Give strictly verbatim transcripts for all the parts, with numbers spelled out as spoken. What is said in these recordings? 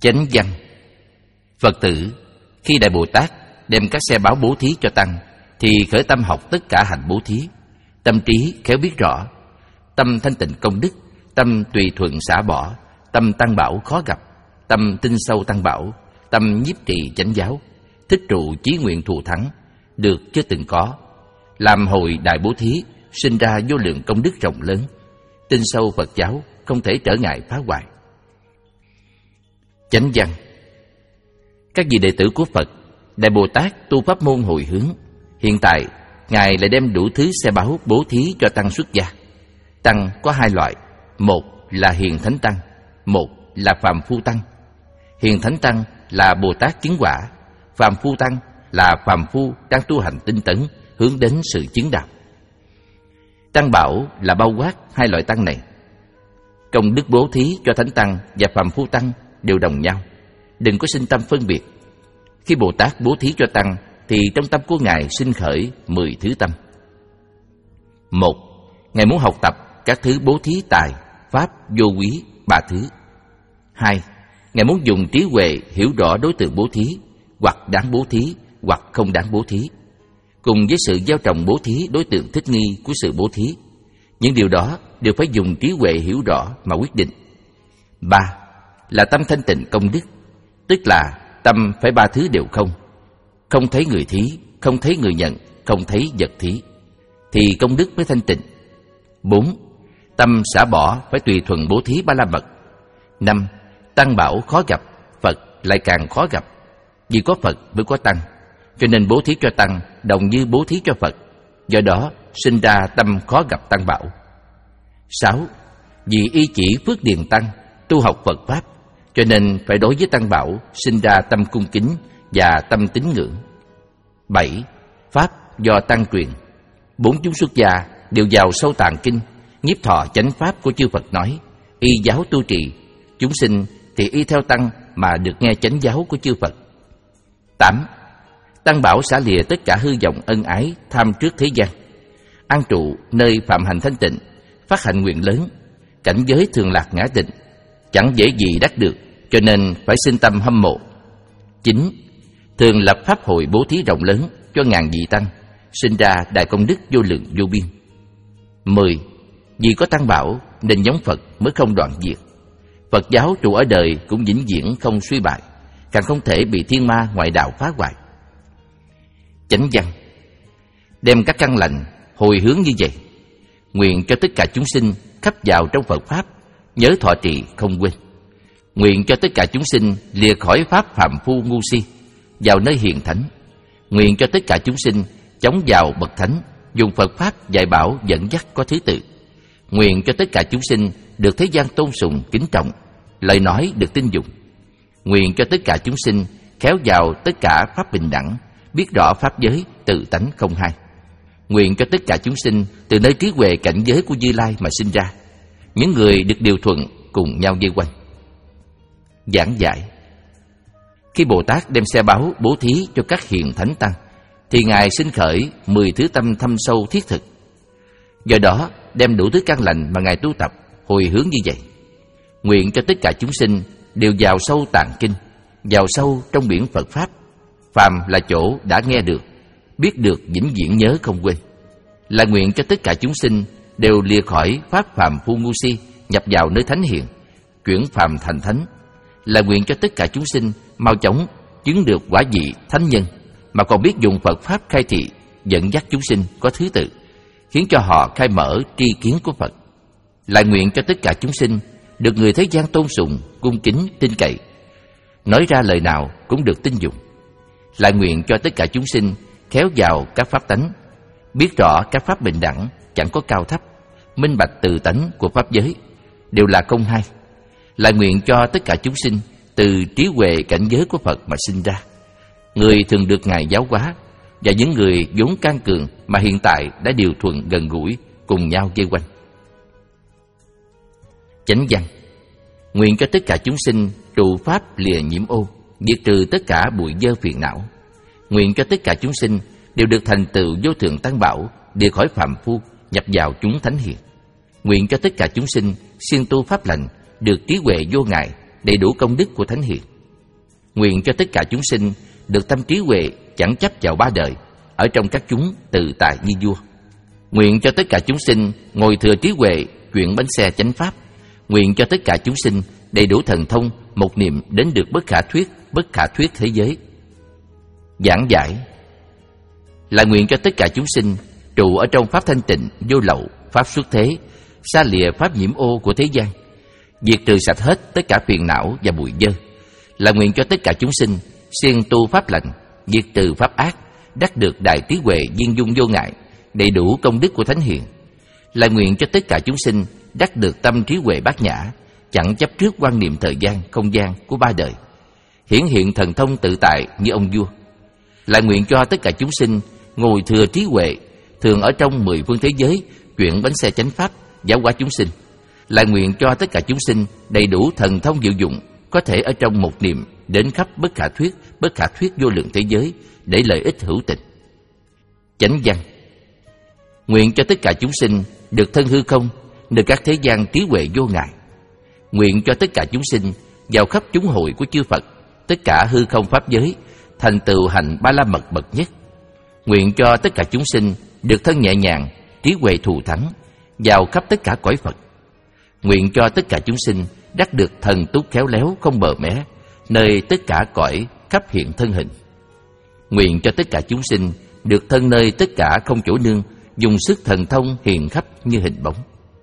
Chánh văn. Phật tử khi Đại Bồ Tát đem các xe báo bố thí cho tăng thì khởi tâm học tất cả hạnh bố thí, tâm trí khéo biết rõ, tâm thanh tịnh công đức, tâm tùy thuận xả bỏ, tâm tăng bảo khó gặp, tâm tinh sâu tăng bảo, tâm nhiếp trì chánh giáo, thích trụ chí nguyện thù thắng, được chưa từng có, làm hồi đại bố thí, sinh ra vô lượng công đức rộng lớn, tinh sâu Phật giáo, không thể trở ngại phá hoại. Chánh văn. Các vị đệ tử của Phật, Đại Bồ Tát tu pháp môn hồi hướng. Hiện tại, Ngài lại đem đủ thứ xe báo bố thí cho tăng xuất gia. Tăng có hai loại, một là hiền thánh tăng, một là phàm phu tăng. Hiền thánh tăng là Bồ Tát chứng quả, phàm phu tăng là phàm phu đang tu hành tinh tấn, hướng đến sự chứng đạo. Tăng bảo là bao quát hai loại tăng này. Công đức bố thí cho thánh tăng và phàm phu tăng đều đồng nhau, đừng có sinh tâm phân biệt. Khi Bồ Tát bố thí cho tăng thì trong tâm của Ngài sinh khởi mười thứ tâm. Một, Ngài muốn học tập các thứ bố thí tài, pháp, vô quý, ba thứ. Hai, Ngài muốn dùng trí huệ hiểu rõ đối tượng bố thí, hoặc đáng bố thí, hoặc không đáng bố thí, cùng với sự gieo trồng bố thí đối tượng thích nghi của sự bố thí. Những điều đó đều phải dùng trí huệ hiểu rõ mà quyết định. Ba, là tâm thanh tịnh công đức, tức là tâm phải ba thứ đều không. Không thấy người thí, không thấy người nhận, không thấy vật thí, thì công đức mới thanh tịnh. Bốn, tâm xả bỏ phải tùy thuận bố thí ba la mật. Năm, tăng bảo khó gặp, Phật lại càng khó gặp. Vì có Phật mới có tăng, cho nên bố thí cho tăng đồng như bố thí cho Phật, do đó sinh ra tâm khó gặp tăng bảo. Sáu, vì y chỉ phước điền tăng, tu học Phật Pháp, cho nên phải đối với tăng bảo sinh ra tâm cung kính và tâm tín ngưỡng. Bảy, Pháp do tăng truyền. Bốn chúng xuất gia đều vào sâu tạng kinh, nhiếp thọ chánh Pháp của chư Phật nói, y giáo tu trì, chúng sinh thì y theo tăng mà được nghe chánh giáo của chư Phật. Tám, tăng bảo xả lìa tất cả hư vọng ân ái, tham trước thế gian, an trụ nơi phạm hành thanh tịnh, phát hạnh nguyện lớn, cảnh giới thường lạc ngã tịnh, chẳng dễ gì đắc được, cho nên phải sinh tâm hâm mộ. Chín, thường lập pháp hội bố thí rộng lớn cho ngàn vị tăng, sinh ra đại công đức vô lượng vô biên. Mười, vì có tăng bảo nên giống Phật mới không đoạn diệt. Phật giáo trụ ở đời cũng vĩnh viễn không suy bại, càng không thể bị thiên ma ngoại đạo phá hoại. Chánh văn. Đem các căn lành hồi hướng như vậy, nguyện cho tất cả chúng sinh khắp vào trong Phật Pháp, nhớ thọ trì không quên. Nguyện cho tất cả chúng sinh lìa khỏi pháp phàm phu ngu si, vào nơi hiền thánh. Nguyện cho tất cả chúng sinh chống vào bậc thánh, dùng Phật Pháp dạy bảo dẫn dắt có thứ tự. Nguyện cho tất cả chúng sinh được thế gian tôn sùng kính trọng, lời nói được tin dùng. Nguyện cho tất cả chúng sinh khéo vào tất cả pháp bình đẳng, biết rõ pháp giới tự tánh không hai. Nguyện cho tất cả chúng sinh từ nơi trí huệ cảnh giới của Như Lai mà sinh ra, những người được điều thuận cùng nhau vây quanh. Giảng giải. Khi Bồ Tát đem xe báo bố thí cho các hiền thánh tăng thì Ngài sinh khởi mười thứ tâm thâm sâu thiết thực. Do đó đem đủ thứ căn lành mà Ngài tu tập hồi hướng như vậy. Nguyện cho tất cả chúng sinh đều vào sâu tạng kinh, vào sâu trong biển Phật Pháp. Phàm là chỗ đã nghe được, biết được vĩnh viễn nhớ không quên. Là nguyện cho tất cả chúng sinh đều lìa khỏi pháp phàm phu ngu si, nhập vào nơi thánh hiền, chuyển phàm thành thánh. Là nguyện cho tất cả chúng sinh mau chóng chứng được quả vị thánh nhân, mà còn biết dùng Phật Pháp khai thị, dẫn dắt chúng sinh có thứ tự, khiến cho họ khai mở tri kiến của Phật. Lại nguyện cho tất cả chúng sinh được người thế gian tôn sùng, cung kính, tin cậy, nói ra lời nào cũng được tin dùng. Lại nguyện cho tất cả chúng sinh khéo vào các pháp tánh, biết rõ các pháp bình đẳng chẳng có cao thấp, minh bạch từ tánh của pháp giới đều là không hai. Lại nguyện cho tất cả chúng sinh từ trí huệ cảnh giới của Phật mà sinh ra, người thường được Ngài giáo hóa, và những người vốn can cường mà hiện tại đã điều thuận gần gũi, cùng nhau vây quanh. Chánh văn. Nguyện cho tất cả chúng sinh trụ pháp lìa nhiễm ô, diệt trừ tất cả bụi dơ phiền não. Nguyện cho tất cả chúng sinh đều được thành tựu vô thượng tăng bảo, lìa khỏi phàm phu, nhập vào chúng thánh hiền. Nguyện cho tất cả chúng sinh siêng tu pháp lành, được trí huệ vô ngại, đầy đủ công đức của thánh hiền. Nguyện cho tất cả chúng sinh được tâm trí huệ chẳng chấp vào ba đời, ở trong các chúng tự tại như vua. Nguyện cho tất cả chúng sinh ngồi thừa trí huệ, chuyển bánh xe chánh pháp. Nguyện cho tất cả chúng sinh đầy đủ thần thông, một niệm đến được bất khả thuyết, bất khả thuyết thế giới. Giảng giải là nguyện cho tất cả chúng sinh trụ ở trong pháp thanh tịnh, vô lậu, pháp xuất thế, xa lìa pháp nhiễm ô của thế gian, diệt trừ sạch hết tất cả phiền não và bụi dơ. Là nguyện cho tất cả chúng sinh siêng tu pháp lành, diệt trừ pháp ác, đắc được đại trí huệ viên dung vô ngại, đầy đủ công đức của thánh hiền. Là nguyện cho tất cả chúng sinh đắc được tâm trí huệ bát nhã, chẳng chấp trước quan niệm thời gian, không gian của ba đời, hiển hiện thần thông tự tại như ông vua. Là nguyện cho tất cả chúng sinh ngồi thừa trí huệ, thường ở trong mười phương thế giới, chuyển bánh xe chánh pháp, giáo hóa chúng sinh. Là nguyện cho tất cả chúng sinh đầy đủ thần thông diệu dụng, có thể ở trong một niệm đến khắp bất khả thuyết, bất khả thuyết vô lượng thế giới, để lợi ích hữu tình. Chánh văn nguyện cho tất cả chúng sinh được thân hư không, được các thế gian trí huệ vô ngại. Nguyện cho tất cả chúng sinh vào khắp chúng hội của chư Phật, tất cả hư không pháp giới, thành tựu hành ba la mật bậc nhất. Nguyện cho tất cả chúng sinh được thân nhẹ nhàng, trí huệ thù thắng, vào khắp tất cả cõi Phật. Nguyện cho tất cả chúng sinh đắc được thần túc khéo léo không bờ mé, nơi tất cả cõi khắp hiện thân hình. Nguyện cho tất cả chúng sinh được thân nơi tất cả không chỗ nương, dùng sức thần thông hiền khắp như hình bóng.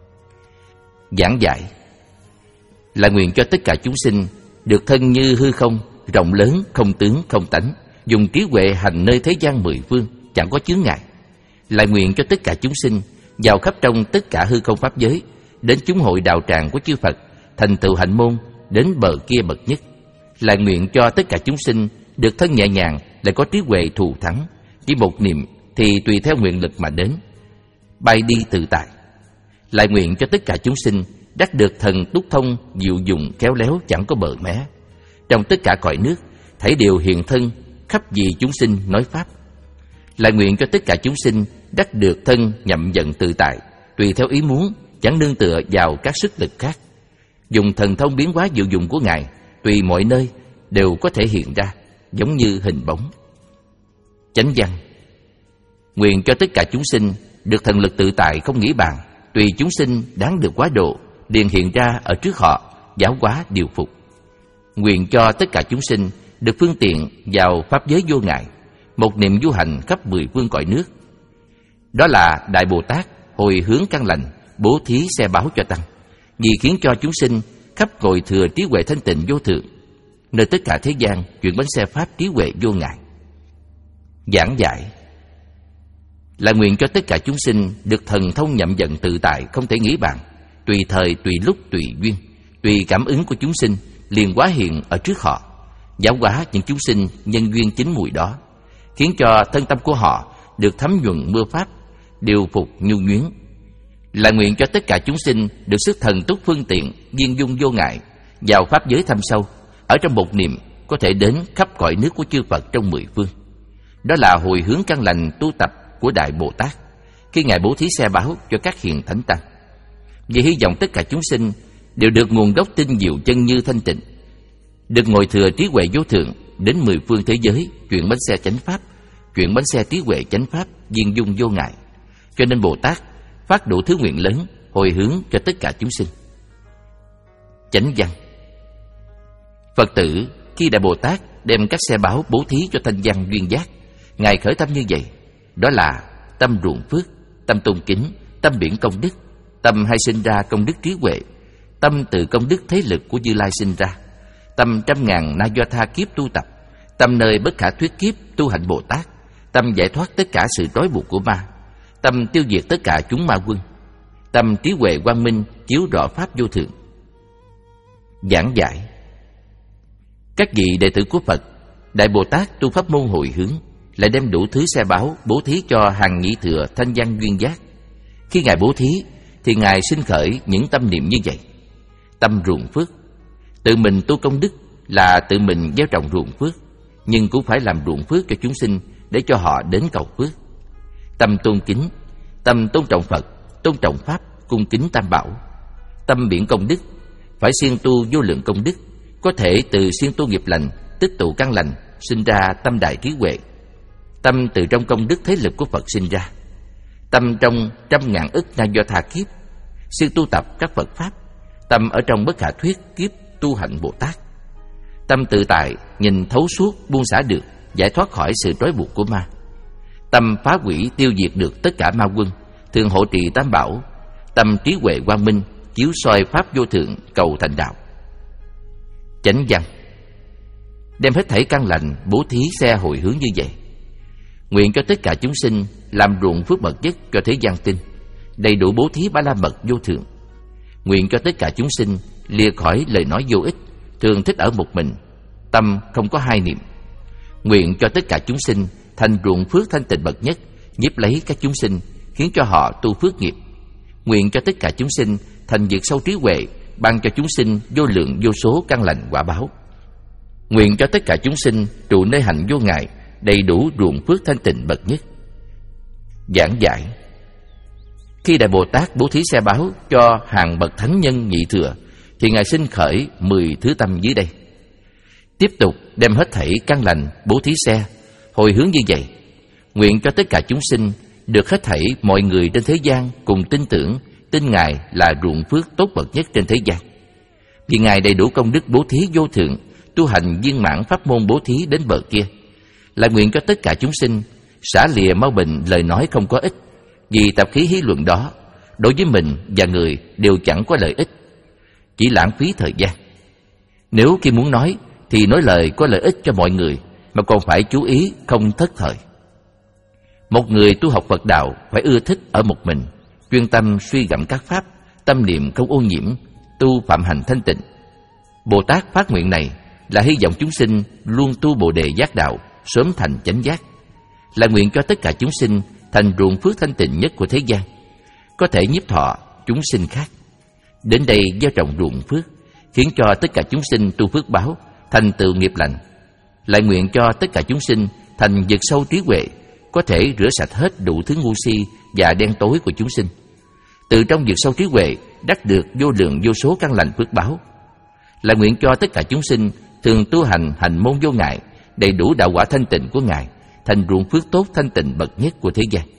Giảng giải là nguyện cho tất cả chúng sinh được thân như hư không, rộng lớn, không tướng, không tánh, dùng trí huệ hành nơi thế gian mười phương, chẳng có chướng ngại. Là nguyện cho tất cả chúng sinh vào khắp trong tất cả hư không pháp giới, đến chúng hội đạo tràng của chư Phật, thành tựu hạnh môn, đến bờ kia bậc nhất. Là nguyện cho tất cả chúng sinh được thân nhẹ nhàng, lại có trí huệ thù thắng, chỉ một niệm thì tùy theo nguyện lực mà đến, bay đi tự tại. Lại nguyện cho tất cả chúng sinh đắc được thần túc thông, diệu dụng khéo léo chẳng có bờ mé, trong tất cả cõi nước, thảy đều hiện thân, khắp vì chúng sinh nói pháp. Lại nguyện cho tất cả chúng sinh đắc được thân nhậm vận tự tại, tùy theo ý muốn, chẳng nương tựa vào các sức lực khác, dùng thần thông biến hóa diệu dụng của Ngài, tùy mọi nơi đều có thể hiện ra, giống như hình bóng. Chánh văn nguyện cho tất cả chúng sinh được thần lực tự tại không nghĩ bàn, tùy chúng sinh đáng được quá độ, liền hiện ra ở trước họ, giáo hóa điều phục. Nguyện cho tất cả chúng sinh được phương tiện vào pháp giới vô ngại, một niệm du hành khắp mười phương cõi nước. Đó là Đại Bồ Tát hồi hướng căn lành, bố thí xe báo cho tăng, vì khiến cho chúng sinh khắp ngồi thừa trí huệ thanh tịnh vô thượng, nơi tất cả thế gian chuyển bánh xe pháp trí huệ vô ngại. Giảng giải là nguyện cho tất cả chúng sinh được thần thông nhậm vận tự tại không thể nghĩ bàn, tùy thời, tùy lúc, tùy duyên, tùy cảm ứng của chúng sinh, liền hóa hiện ở trước họ, giáo hóa những chúng sinh nhân duyên chín mùi đó, khiến cho thân tâm của họ được thấm nhuần mưa pháp, điều phục nhu nhuyến. Là nguyện cho tất cả chúng sinh được sức thần túc phương tiện, viên dung vô ngại, vào pháp giới thâm sâu, ở trong một niệm có thể đến khắp cõi nước của chư Phật trong mười phương. Đó là hồi hướng căn lành tu tập của Đại Bồ Tát, khi Ngài bố thí xe báo cho các hiền thánh tăng, vì hy vọng tất cả chúng sinh đều được nguồn gốc tinh diệu chân như thanh tịnh, được ngồi thừa trí huệ vô thượng, đến mười phương thế giới chuyển bánh xe chánh pháp, chuyển bánh xe trí huệ chánh pháp, viên dung vô ngại. Cho nên Bồ Tát phát đủ thứ nguyện lớn, hồi hướng cho tất cả chúng sinh. Chánh văn Phật tử khi Đại Bồ Tát đem các xe báo bố thí cho thanh văn duyên giác, Ngài khởi tâm như vậy, đó là tâm ruộng phước, tâm tôn kính, tâm biển công đức, tâm hay sinh ra công đức trí huệ, tâm từ công đức thế lực của Như Lai sinh ra, tâm trăm ngàn na do tha kiếp tu tập, tâm nơi bất khả thuyết kiếp tu hành Bồ Tát, tâm giải thoát tất cả sự trói buộc của ma, tâm tiêu diệt tất cả chúng ma quân, tâm trí huệ quang minh chiếu rõ pháp vô thượng. Giảng giải các vị đệ tử của Phật, Đại Bồ Tát tu pháp môn hồi hướng, lại đem đủ thứ xe báo bố thí cho hàng nhị thừa thanh văn duyên giác. Khi Ngài bố thí thì Ngài sinh khởi những tâm niệm như vậy: tâm ruộng phước, tự mình tu công đức là tự mình gieo trồng ruộng phước, nhưng cũng phải làm ruộng phước cho chúng sinh để cho họ đến cầu phước. Tâm tôn kính, tâm tôn trọng Phật, tôn trọng Pháp, cung kính Tam Bảo. Tâm biển công đức, phải siêng tu vô lượng công đức, có thể từ siêng tu nghiệp lành, tích tụ căn lành, sinh ra tâm đại trí huệ. Tâm từ trong công đức thế lực của Phật sinh ra. Tâm trong trăm ngàn ức na do tha kiếp siêng tu tập các Phật pháp. Tâm ở trong bất khả thuyết kiếp tu hạnh Bồ Tát. Tâm tự tại, nhìn thấu suốt, buông xả được, giải thoát khỏi sự trói buộc của ma. Tâm phá hủy tiêu diệt được tất cả ma quân, thường hộ trì tam bảo. Tâm trí huệ quang minh, chiếu soi pháp vô thượng, cầu thành đạo. Chánh văn: đem hết thảy căn lành bố thí xe hồi hướng như vậy. Nguyện cho tất cả chúng sinh làm ruộng phước bậc nhất cho thế gian tin, đầy đủ bố thí ba la mật vô thượng. Nguyện cho tất cả chúng sinh lìa khỏi lời nói vô ích, thường thích ở một mình, tâm không có hai niệm. Nguyện cho tất cả chúng sinh thành ruộng phước thanh tịnh bậc nhất, nhiếp lấy các chúng sinh, khiến cho họ tu phước nghiệp. Nguyện cho tất cả chúng sinh thành vực sâu trí huệ, ban cho chúng sinh vô lượng vô số căn lành quả báo. Nguyện cho tất cả chúng sinh trụ nơi hạnh vô ngại, đầy đủ ruộng phước thanh tịnh bậc nhất. Giảng giải: khi Đại Bồ Tát bố thí xe báo cho hàng bậc thánh nhân nhị thừa, thì Ngài sinh khởi mười thứ tâm dưới đây. Tiếp tục đem hết thảy căn lành bố thí xe, hồi hướng như vậy. Nguyện cho tất cả chúng sinh được hết thảy mọi người trên thế gian cùng tin tưởng, tin Ngài là ruộng phước tốt bậc nhất trên thế gian. Vì Ngài đầy đủ công đức bố thí vô thượng, tu hành viên mãn pháp môn bố thí đến bờ kia. Lại nguyện cho tất cả chúng sinh xả lìa mau bệnh lời nói không có ích, vì tập khí hí luận đó đối với mình và người đều chẳng có lợi ích, chỉ lãng phí thời gian. Nếu khi muốn nói thì nói lời có lợi ích cho mọi người, mà còn phải chú ý không thất thời. Một người tu học Phật đạo phải ưa thích ở một mình, chuyên tâm suy gẫm các pháp, tâm niệm không ô nhiễm, tu phạm hành thanh tịnh. Bồ Tát phát nguyện này là hy vọng chúng sinh luôn tu Bồ đề giác đạo, sớm thành chánh giác. Là nguyện cho tất cả chúng sinh thành ruộng phước thanh tịnh nhất của thế gian, có thể nhiếp thọ chúng sinh khác. Đến đây gieo trồng ruộng phước, khiến cho tất cả chúng sinh tu phước báo, thành tựu nghiệp lành. Lại nguyện cho tất cả chúng sinh thành vực sâu trí huệ, có thể rửa sạch hết đủ thứ ngu si và đen tối của chúng sinh. Từ trong vực sâu trí huệ đắc được vô lượng vô số căn lành phước báo. Lại nguyện cho tất cả chúng sinh thường tu hành hành môn vô ngại, đầy đủ đạo quả thanh tịnh của Ngài, thành ruộng phước tốt thanh tịnh bậc nhất của thế gian.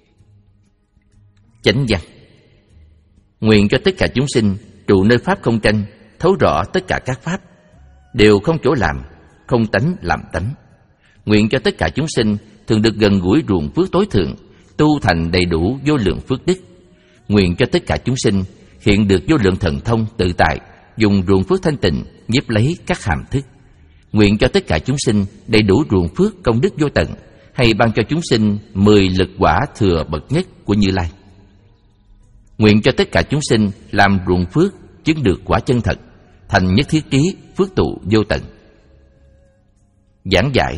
Chánh văn: nguyện cho tất cả chúng sinh trụ nơi pháp không tranh, thấu rõ tất cả các pháp, đều không chỗ làm, không tánh làm tánh. Nguyện cho tất cả chúng sinh thường được gần gũi ruộng phước tối thượng, tu thành đầy đủ vô lượng phước đức. Nguyện cho tất cả chúng sinh hiện được vô lượng thần thông tự tại, dùng ruộng phước thanh tịnh nhiếp lấy các hàm thức. Nguyện cho tất cả chúng sinh đầy đủ ruộng phước công đức vô tận, hay ban cho chúng sinh mười lực quả thừa bậc nhất của Như Lai. Nguyện cho tất cả chúng sinh làm ruộng phước chứng được quả chân thật, thành nhất thiết trí phước tụ vô tận. Giảng giải: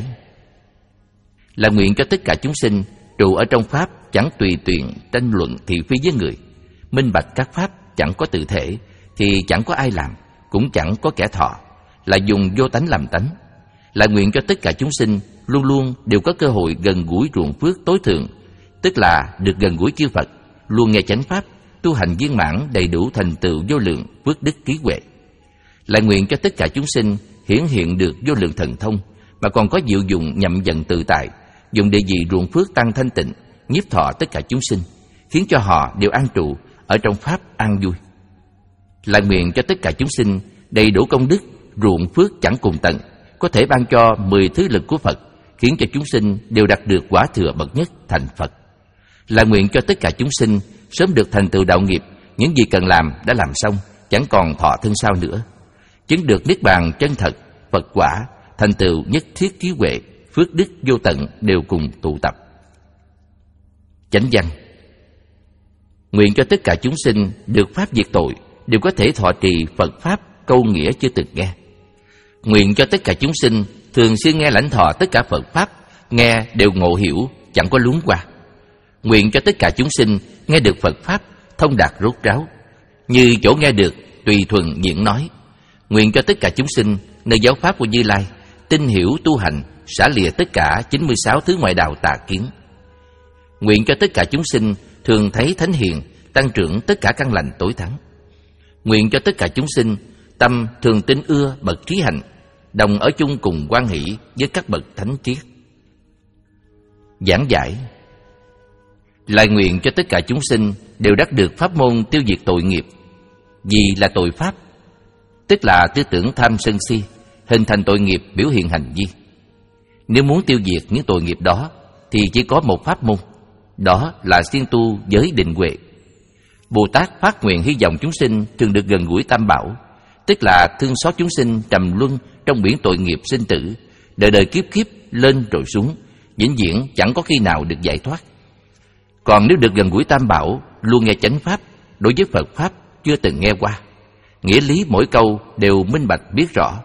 là nguyện cho tất cả chúng sinh trụ ở trong pháp, chẳng tùy tiện tranh luận thị phi với người, minh bạch các pháp chẳng có tự thể, thì chẳng có ai làm, cũng chẳng có kẻ thọ, là dùng vô tánh làm tánh. Là nguyện cho tất cả chúng sinh luôn luôn đều có cơ hội gần gũi ruộng phước tối thượng, tức là được gần gũi chư Phật, luôn nghe chánh pháp, tu hành viên mãn đầy đủ thành tựu vô lượng phước đức trí huệ. Lại nguyện cho tất cả chúng sinh hiển hiện được vô lượng thần thông, mà còn có diệu dụng nhậm dần tự tại, dùng để vị ruộng phước tăng thanh tịnh, nhiếp thọ tất cả chúng sinh, khiến cho họ đều an trụ ở trong pháp an vui. Lại nguyện cho tất cả chúng sinh đầy đủ công đức, ruộng phước chẳng cùng tận, có thể ban cho mười thứ lực của Phật, khiến cho chúng sinh đều đạt được quả thừa bậc nhất thành Phật. Lại nguyện cho tất cả chúng sinh sớm được thành tựu đạo nghiệp, những gì cần làm đã làm xong, chẳng còn thọ thân sau nữa, chứng được niết bàn chân thật, Phật quả, thành tựu nhất thiết trí huệ, phước đức vô tận đều cùng tụ tập. Chánh văn: nguyện cho tất cả chúng sinh được pháp diệt tội, đều có thể thọ trì Phật pháp câu nghĩa chưa từng nghe. Nguyện cho tất cả chúng sinh thường xuyên nghe lãnh thọ tất cả Phật pháp, nghe đều ngộ hiểu, chẳng có luống qua. Nguyện cho tất cả chúng sinh nghe được Phật pháp thông đạt rốt ráo, như chỗ nghe được tùy thuận diễn nói. Nguyện cho tất cả chúng sinh nơi giáo pháp của Như Lai tin hiểu tu hành, xả lìa tất cả chín mươi sáu thứ ngoại đạo tà kiến. Nguyện cho tất cả chúng sinh thường thấy thánh hiền, tăng trưởng tất cả căn lành tối thắng. Nguyện cho tất cả chúng sinh tâm thường tin ưa bậc trí hạnh, đồng ở chung cùng hoan hỷ với các bậc thánh triết. Giảng giải. Lại nguyện cho tất cả chúng sinh đều đắc được pháp môn tiêu diệt tội nghiệp. Vì là tội pháp, tức là tư tưởng tham sân si, hình thành tội nghiệp biểu hiện hành vi. Nếu muốn tiêu diệt những tội nghiệp đó thì chỉ có một pháp môn, đó là siêng tu giới định huệ. Bồ Tát phát nguyện hy vọng chúng sinh thường được gần gũi Tam Bảo, tức là thương xót chúng sinh trầm luân trong biển tội nghiệp sinh tử, đời đời kiếp kiếp lên rồi xuống, vĩnh viễn chẳng có khi nào được giải thoát. Còn nếu được gần gũi Tam Bảo, luôn nghe chánh pháp, đối với Phật pháp chưa từng nghe qua, nghĩa lý mỗi câu đều minh bạch biết rõ,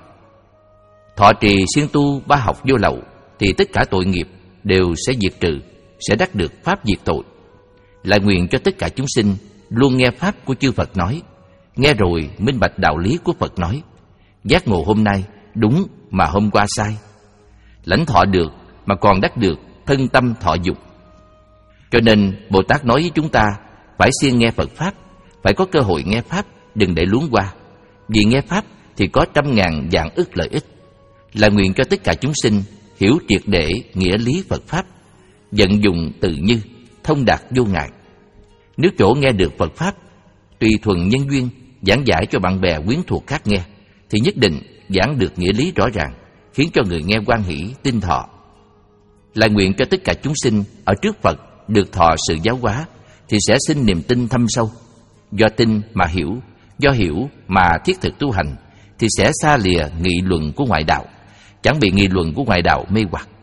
thọ trì siêng tu ba học vô lậu, thì tất cả tội nghiệp đều sẽ diệt trừ, sẽ đắc được pháp diệt tội. Lại nguyện cho tất cả chúng sinh luôn nghe pháp của chư Phật nói, nghe rồi minh bạch đạo lý của Phật nói, giác ngộ hôm nay đúng mà hôm qua sai, lãnh thọ được mà còn đắc được thân tâm thọ dục. Cho nên Bồ Tát nói với chúng ta phải siêng nghe Phật pháp, phải có cơ hội nghe pháp, đừng để luống qua. Vì nghe pháp thì có trăm ngàn vạn ức lợi ích. Là nguyện cho tất cả chúng sinh hiểu triệt để nghĩa lý Phật pháp, vận dụng tự như, thông đạt vô ngại. Nếu chỗ nghe được Phật pháp, tùy thuận nhân duyên giảng giải cho bạn bè quyến thuộc khác nghe, thì nhất định giảng được nghĩa lý rõ ràng, khiến cho người nghe hoan hỷ tin thọ. Lại nguyện cho tất cả chúng sinh ở trước Phật được thọ sự giáo hóa, thì sẽ sinh niềm tin thâm sâu. Do tin mà hiểu, do hiểu mà thiết thực tu hành, thì sẽ xa lìa nghị luận của ngoại đạo, chẳng bị nghị luận của ngoại đạo mê hoặc.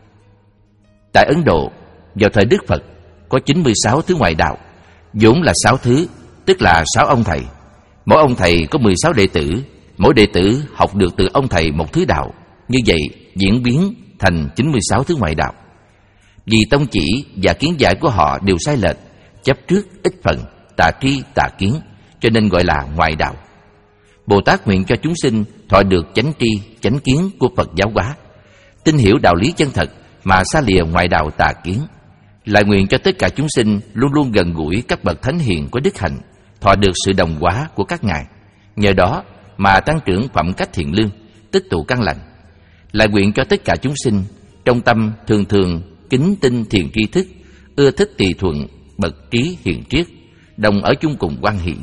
Tại Ấn Độ, vào thời Đức Phật, có chín mươi sáu thứ ngoại đạo, vốn là sáu thứ, tức là sáu ông thầy. Mỗi ông thầy có mười sáu đệ tử, mỗi đệ tử học được từ ông thầy một thứ đạo. Như vậy diễn biến thành chín mươi sáu thứ ngoại đạo. Vì tông chỉ và kiến giải của họ đều sai lệch, chấp trước ít phần, tà tri tà kiến, cho nên gọi là ngoại đạo. Bồ Tát nguyện cho chúng sinh thọ được chánh tri, chánh kiến của Phật giáo hóa, tin hiểu đạo lý chân thật mà xa lìa ngoại đạo tà kiến. Lại nguyện cho tất cả chúng sinh luôn luôn gần gũi các bậc thánh hiền có đức hạnh, thọ được sự đồng hóa của các ngài, nhờ đó mà tăng trưởng phẩm cách thiện lương, tích tụ căn lành. Lại nguyện cho tất cả chúng sinh trong tâm thường thường kính tinh thiền tri thức, ưa thích tỳ thuận bậc trí hiền triết, đồng ở chung cùng hoan hỷ.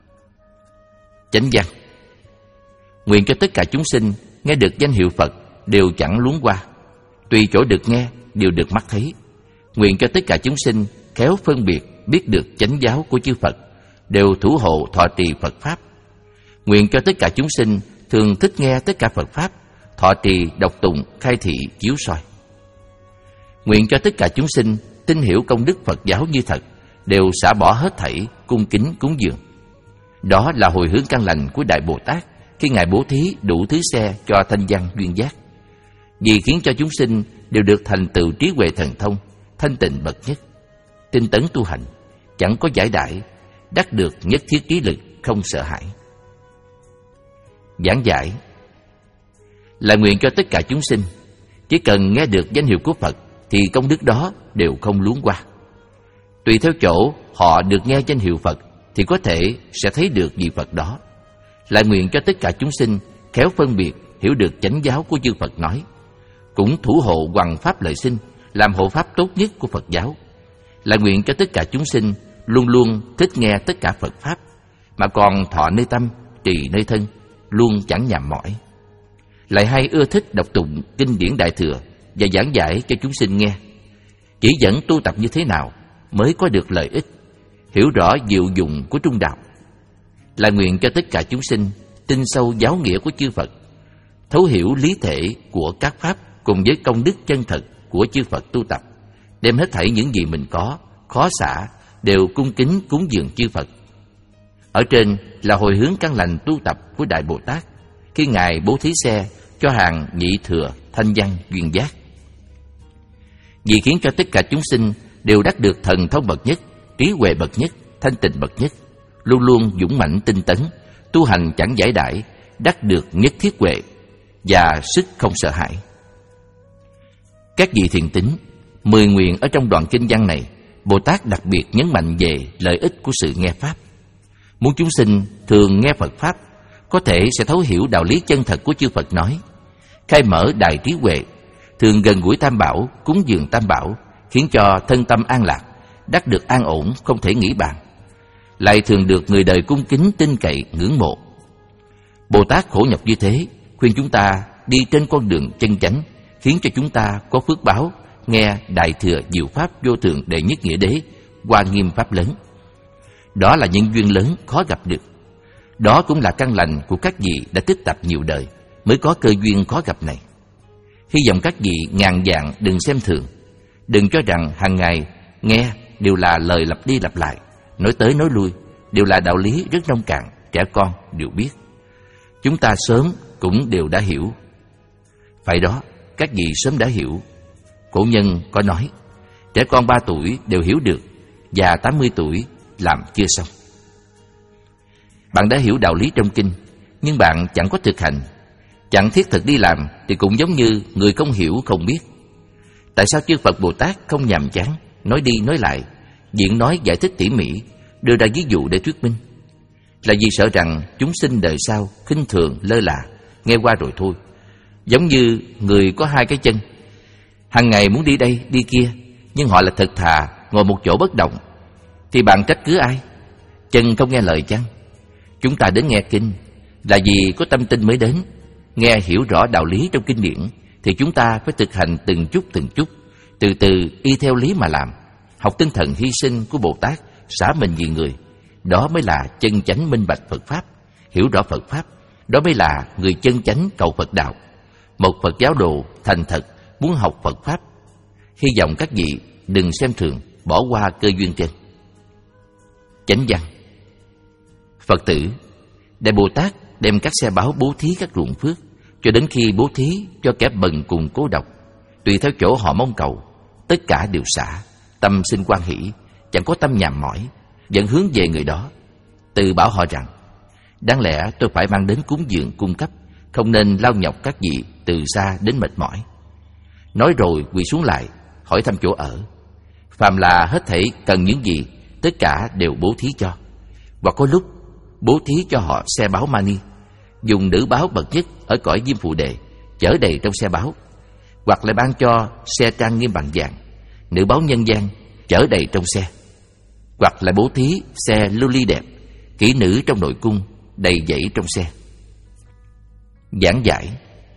Chánh văn. Nguyện cho tất cả chúng sinh nghe được danh hiệu Phật đều chẳng luống qua, tùy chỗ được nghe đều được mắt thấy. Nguyện cho tất cả chúng sinh khéo phân biệt, biết được chánh giáo của chư Phật, đều thủ hộ thọ trì Phật pháp. Nguyện cho tất cả chúng sinh thường thích nghe tất cả Phật pháp, thọ trì đọc tụng khai thị chiếu soi. Nguyện cho tất cả chúng sinh tin hiểu công đức Phật giáo như thật, đều xả bỏ hết thảy cung kính cúng dường. Đó là hồi hướng căn lành của Đại Bồ Tát khi ngài bố thí đủ thứ xe cho thanh văn duyên giác, vì khiến cho chúng sinh đều được thành tựu trí huệ thần thông, thanh tịnh bậc nhất, tinh tấn tu hành, chẳng có giải đãi, đắc được nhất thiết trí lực, không sợ hãi. Giảng giải. Là nguyện cho tất cả chúng sinh chỉ cần nghe được danh hiệu của Phật thì công đức đó đều không luống qua. Tùy theo chỗ họ được nghe danh hiệu Phật thì có thể sẽ thấy được vị Phật đó. Lại nguyện cho tất cả chúng sinh khéo phân biệt, hiểu được chánh giáo của chư Phật nói, cũng thủ hộ hoằng pháp lợi sinh, làm hộ pháp tốt nhất của Phật giáo. Lại nguyện cho tất cả chúng sinh luôn luôn thích nghe tất cả Phật pháp, mà còn thọ nơi tâm, trì nơi thân, luôn chẳng nhàm mỏi. Lại hay ưa thích đọc tụng kinh điển Đại Thừa và giảng giải cho chúng sinh nghe, chỉ dẫn tu tập như thế nào mới có được lợi ích, hiểu rõ diệu dụng của trung đạo. Là nguyện cho tất cả chúng sinh tin sâu giáo nghĩa của chư Phật, thấu hiểu lý thể của các pháp cùng với công đức chân thật của chư Phật tu tập, đem hết thảy những gì mình có, khó xả, đều cung kính cúng dường chư Phật. Ở trên là hồi hướng căn lành tu tập của Đại Bồ Tát khi ngài bố thí xe cho hàng nhị thừa thanh văn duyên giác, vì khiến cho tất cả chúng sinh đều đắc được thần thông bậc nhất, trí huệ bậc nhất, thanh tịnh bậc nhất, luôn luôn dũng mãnh tinh tấn, tu hành chẳng giải đãi, đắc được nhất thiết huệ và sức không sợ hãi. Các vị thiện tín, mười nguyện ở trong đoạn kinh văn này, Bồ Tát đặc biệt nhấn mạnh về lợi ích của sự nghe pháp. Muốn chúng sinh thường nghe Phật pháp, có thể sẽ thấu hiểu đạo lý chân thật của chư Phật nói, khai mở đài trí huệ, thường gần gũi Tam Bảo, cúng dường Tam Bảo, khiến cho thân tâm an lạc, đắc được an ổn không thể nghĩ bàn, lại thường được người đời cung kính tin cậy ngưỡng mộ. Bồ Tát khổ nhọc như thế, khuyên chúng ta đi trên con đường chân chánh, khiến cho chúng ta có phước báo nghe Đại Thừa Diệu Pháp Vô Thượng Đệ Nhất Nghĩa Đế Hoa Nghiêm Pháp lớn. Đó là những duyên lớn khó gặp được. Đó cũng là căn lành của các vị đã tích tập nhiều đời mới có cơ duyên khó gặp này. Hy vọng các vị ngàn vạn đừng xem thường, đừng cho rằng hàng ngày nghe đều là lời lặp đi lặp lại, nói tới nói lui đều là đạo lý rất nông cạn, trẻ con đều biết. Chúng ta sớm cũng đều đã hiểu. Phải đó, các vị sớm đã hiểu. Cổ nhân có nói, trẻ con ba tuổi đều hiểu được, già tám mươi tuổi làm chưa xong. Bạn đã hiểu đạo lý trong kinh, nhưng bạn chẳng có thực hành, chẳng thiết thực đi làm, thì cũng giống như người không hiểu không biết. Tại sao chư Phật Bồ Tát không nhàm chán, nói đi nói lại, diễn nói giải thích tỉ mỉ, đưa ra ví dụ để thuyết minh? Là vì sợ rằng chúng sinh đời sau khinh thường lơ là, nghe qua rồi thôi. Giống như người có hai cái chân, hàng ngày muốn đi đây đi kia, nhưng họ là thật thà ngồi một chỗ bất động, thì bạn trách cứ ai? Chân không nghe lời chăng? Chúng ta đến nghe kinh là vì có tâm tin mới đến. Nghe hiểu rõ đạo lý trong kinh điển thì chúng ta phải thực hành từng chút từng chút, từ từ y theo lý mà làm, học tinh thần hy sinh của Bồ Tát, xả mình vì người. Đó mới là chân chánh minh bạch Phật Pháp, hiểu rõ Phật Pháp. Đó mới là người chân chánh cầu Phật đạo. Một Phật giáo đồ thành thật muốn học Phật Pháp. Hy vọng các vị đừng xem thường, bỏ qua cơ duyên trên. Chánh văn. Phật tử, Đại Bồ Tát đem các xe báo bố thí các ruộng phước, cho đến khi bố thí cho kẻ bần cùng cô độc, tùy theo chỗ họ mong cầu, tất cả đều xả, tâm sinh hoan hỷ, chẳng có tâm nhàm mỏi, vẫn hướng về người đó. Tự bảo họ rằng, đáng lẽ tôi phải mang đến cúng dường cung cấp, không nên lao nhọc các vị từ xa đến mệt mỏi. Nói rồi quỳ xuống lại, hỏi thăm chỗ ở. Phàm là hết thảy cần những gì, tất cả đều bố thí cho. Hoặc có lúc bố thí cho họ xe báo mani, dùng nữ báo bậc nhất ở cõi Diêm Phù Đề, chở đầy trong xe báo. Hoặc lại ban cho xe trang nghiêm bằng vàng, nữ báo nhân gian, chở đầy trong xe. Hoặc lại bố thí xe lưu ly đẹp, kỹ nữ trong nội cung, đầy dẫy trong xe. Giảng giải.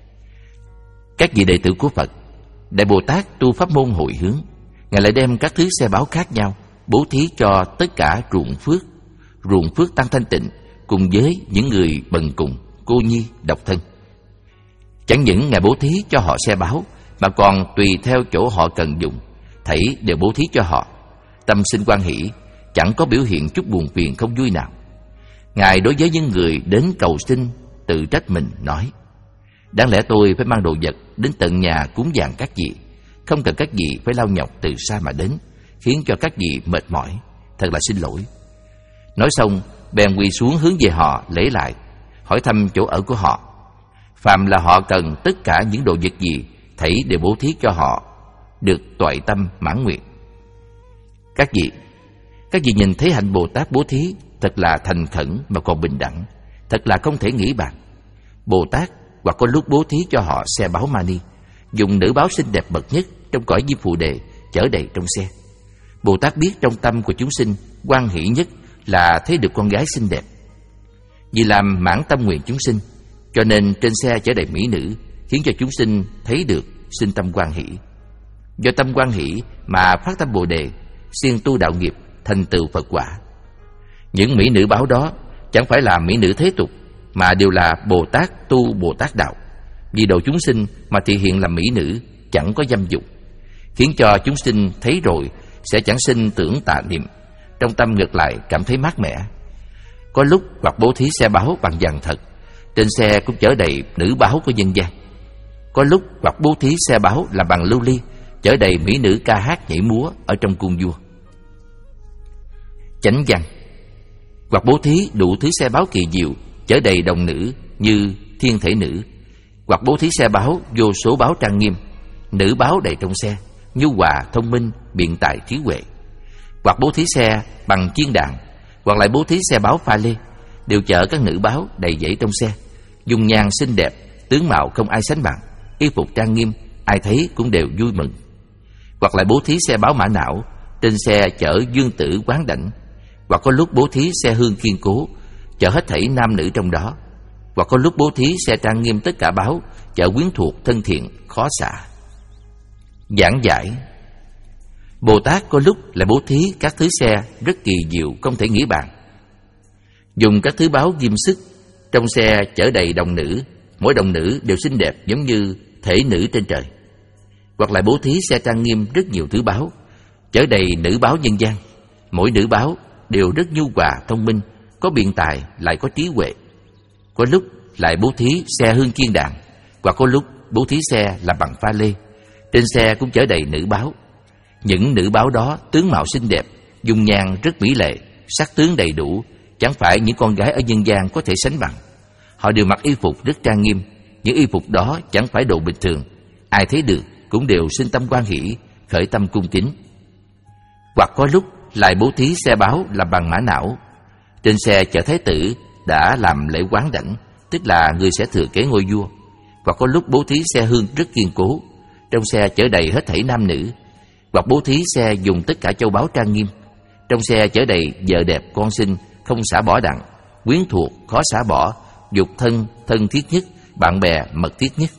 Các vị đệ tử của Phật, Đại Bồ Tát tu pháp môn hồi hướng, Ngài lại đem các thứ xe báo khác nhau bố thí cho tất cả ruộng phước, ruộng phước tăng thanh tịnh, cùng với những người bần cùng, cô nhi, độc thân. Chẳng những Ngài bố thí cho họ xe báo, mà còn tùy theo chỗ họ cần dùng, thảy đều bố thí cho họ. Tâm sinh hoan hỷ, chẳng có biểu hiện chút buồn phiền không vui nào. Ngài đối với những người đến cầu xin tự trách mình nói, đáng lẽ tôi phải mang đồ vật đến tận nhà cúng dường các vị, không cần các vị phải lao nhọc từ xa mà đến, khiến cho các vị mệt mỏi, thật là xin lỗi. Nói xong bèn quỳ xuống hướng về họ lễ lại, hỏi thăm chỗ ở của họ. Phàm là họ cần tất cả những đồ vật gì, thảy đều bố thí cho họ, được toại tâm mãn nguyện. Các vị, các vị nhìn thấy hạnh Bồ Tát bố thí thật là thành khẩn mà còn bình đẳng, thật là không thể nghĩ bàn. Bồ Tát hoặc có lúc bố thí cho họ xe báo mani, dùng nữ báo xinh đẹp bậc nhất trong cõi Diêm Phù Đề, chở đầy trong xe. Bồ Tát biết trong tâm của chúng sinh hoan hỷ nhất là thấy được con gái xinh đẹp. Vì làm mãn tâm nguyện chúng sinh, cho nên trên xe chở đầy mỹ nữ, khiến cho chúng sinh thấy được sinh tâm hoan hỷ. Do tâm hoan hỷ mà phát tâm Bồ Đề, siêng tu đạo nghiệp, thành tựu Phật quả. Những mỹ nữ báo đó chẳng phải là mỹ nữ thế tục, mà đều là Bồ Tát tu Bồ Tát đạo. Vì độ chúng sinh mà thị hiện làm mỹ nữ, chẳng có dâm dục, khiến cho chúng sinh thấy rồi sẽ chẳng sinh tưởng tà niệm, trong tâm ngược lại cảm thấy mát mẻ. Có lúc hoặc bố thí xe báo bằng vàng thật, trên xe cũng chở đầy nữ báo của nhân gian. Có lúc hoặc bố thí xe báo là bằng lưu ly, chở đầy mỹ nữ ca hát nhảy múa ở trong cung vua. Chánh văn. Hoặc bố thí đủ thứ xe báo kỳ diệu, chở đầy đồng nữ như thiên thể nữ. Hoặc bố thí xe báo vô số báo trang nghiêm, nữ báo đầy trong xe, nhu hòa thông minh, biện tài trí huệ. Hoặc bố thí xe bằng chiên đàn, hoặc lại bố thí xe báo pha lê, đều chở các nữ báo đầy dẫy trong xe, dung nhan xinh đẹp, tướng mạo không ai sánh bằng, y phục trang nghiêm, ai thấy cũng đều vui mừng. Hoặc lại bố thí xe báo mã não, trên xe chở dương tử quán đảnh. Hoặc có lúc bố thí xe hương kiên cố, chở hết thảy nam nữ trong đó. Hoặc có lúc bố thí xe trang nghiêm tất cả báo, chở quyến thuộc thân thiện khó xả. Giảng giải. Bồ Tát có lúc lại bố thí các thứ xe rất kỳ diệu không thể nghĩ bàn. Dùng các thứ báo ghim sức, trong xe chở đầy đồng nữ, mỗi đồng nữ đều xinh đẹp giống như thể nữ trên trời. Hoặc lại bố thí xe trang nghiêm rất nhiều thứ báo, chở đầy nữ báo nhân gian, mỗi nữ báo đều rất nhu hòa thông minh, có biện tài lại có trí huệ. Có lúc lại bố thí xe hương kiên đàn, hoặc có lúc bố thí xe làm bằng pha lê, trên xe cũng chở đầy nữ báo. Những nữ báo đó tướng mạo xinh đẹp, dung nhan rất mỹ lệ, sắc tướng đầy đủ, chẳng phải những con gái ở nhân gian có thể sánh bằng. Họ đều mặc y phục rất trang nghiêm, những y phục đó chẳng phải đồ bình thường, ai thấy được cũng đều sinh tâm hoan hỷ, khởi tâm cung kính. Hoặc có lúc lại bố thí xe báo làm bằng mã não, trên xe chở thái tử đã làm lễ quán đảnh, tức là người sẽ thừa kế ngôi vua. Hoặc có lúc bố thí xe hương rất kiên cố, trong xe chở đầy hết thảy nam nữ. Hoặc bố thí xe dùng tất cả châu báu trang nghiêm, trong xe chở đầy vợ đẹp con xinh không xả bỏ đặng, quyến thuộc khó xả bỏ, dục thân thân thiết nhất, bạn bè mật thiết nhất.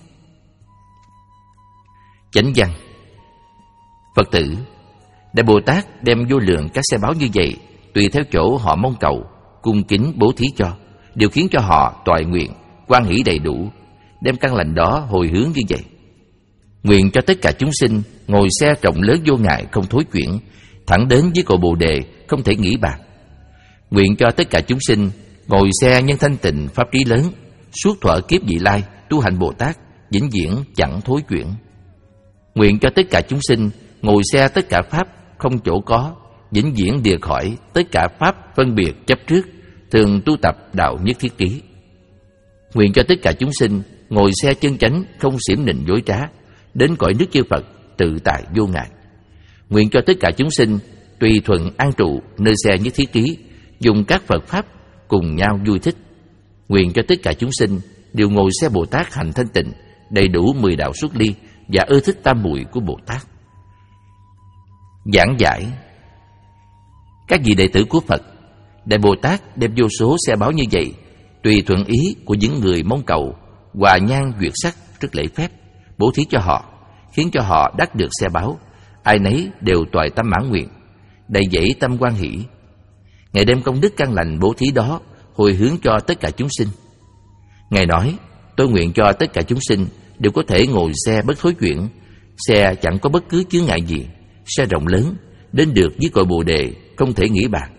Chánh văn. Phật tử, Đại Bồ Tát đem vô lượng các xe báo như vậy, tùy theo chỗ họ mong cầu, cung kính bố thí cho, đều khiến cho họ toại nguyện, hoan hỷ đầy đủ, đem căn lành đó hồi hướng như vậy. Nguyện cho tất cả chúng sinh ngồi xe rộng lớn vô ngại không thối chuyển, thẳng đến với cội Bồ Đề không thể nghĩ bàn. Nguyện cho tất cả chúng sinh ngồi xe nhân thanh tịnh pháp trí lớn, suốt thuở kiếp vị lai tu hành Bồ Tát, vĩnh viễn chẳng thối chuyển. Nguyện cho tất cả chúng sinh ngồi xe tất cả pháp không chỗ có, vĩnh viễn địa khỏi tất cả pháp phân biệt chấp trước, thường tu tập đạo nhất thiết ký. Nguyện cho tất cả chúng sinh ngồi xe chân chánh không xiểm nịnh dối trá, đến cõi nước chư Phật tự tại vô ngại. Nguyện cho tất cả chúng sinh tùy thuận an trụ nơi xe nhất thiết ký, dùng các Phật pháp cùng nhau vui thích. Nguyện cho tất cả chúng sinh đều ngồi xe Bồ Tát hành thanh tịnh, đầy đủ mười đạo xuất ly và ưa thích tam muội của Bồ Tát. Giảng giải. Các vị đệ tử của Phật, Đại Bồ Tát đem vô số xe báo như vậy, tùy thuận ý của những người mong cầu, hòa nhan duyệt sắc rất lễ phép, bố thí cho họ, khiến cho họ đắc được xe báo, ai nấy đều toại tâm mãn nguyện, đầy dẫy tâm hoan hỷ. Ngài đem công đức căn lành bố thí đó hồi hướng cho tất cả chúng sinh. Ngài nói: tôi nguyện cho tất cả chúng sinh đều có thể ngồi xe bất thối chuyển, xe chẳng có bất cứ chướng ngại gì, xe rộng lớn, đến được với cội Bồ Đề không thể nghĩ bàn.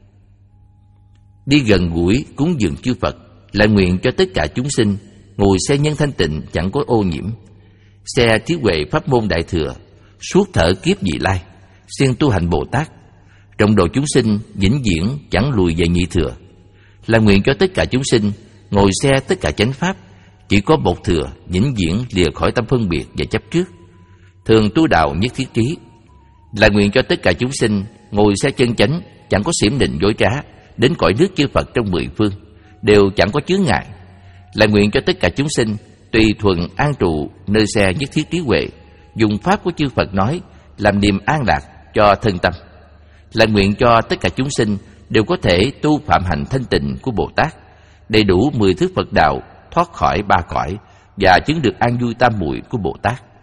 Đi gần gũi cúng dường chư Phật, lại nguyện cho tất cả chúng sinh ngồi xe nhân thanh tịnh chẳng có ô nhiễm, xe trí huệ pháp môn đại thừa, suốt thở kiếp vị lai, siêng tu hành Bồ Tát, trọng độ chúng sinh vĩnh viễn chẳng lùi về nhị thừa. Là nguyện cho tất cả chúng sinh ngồi xe tất cả chánh pháp, chỉ có một thừa, vĩnh viễn lìa khỏi tâm phân biệt và chấp trước, thường tu đạo nhất thiết trí. Là nguyện cho tất cả chúng sinh ngồi xe chân chánh, chẳng có xiểm nịnh dối trá, đến cõi nước chư Phật trong mười phương, đều chẳng có chướng ngại. Là nguyện cho tất cả chúng sinh tùy thuận an trụ nơi xe nhất thiết trí huệ, dùng pháp của chư Phật nói làm niềm an lạc cho thân tâm. Là nguyện cho tất cả chúng sinh đều có thể tu phạm hạnh thanh tịnh của Bồ Tát, đầy đủ mười thứ Phật đạo, thoát khỏi ba cõi và chứng được an vui tam muội của Bồ Tát.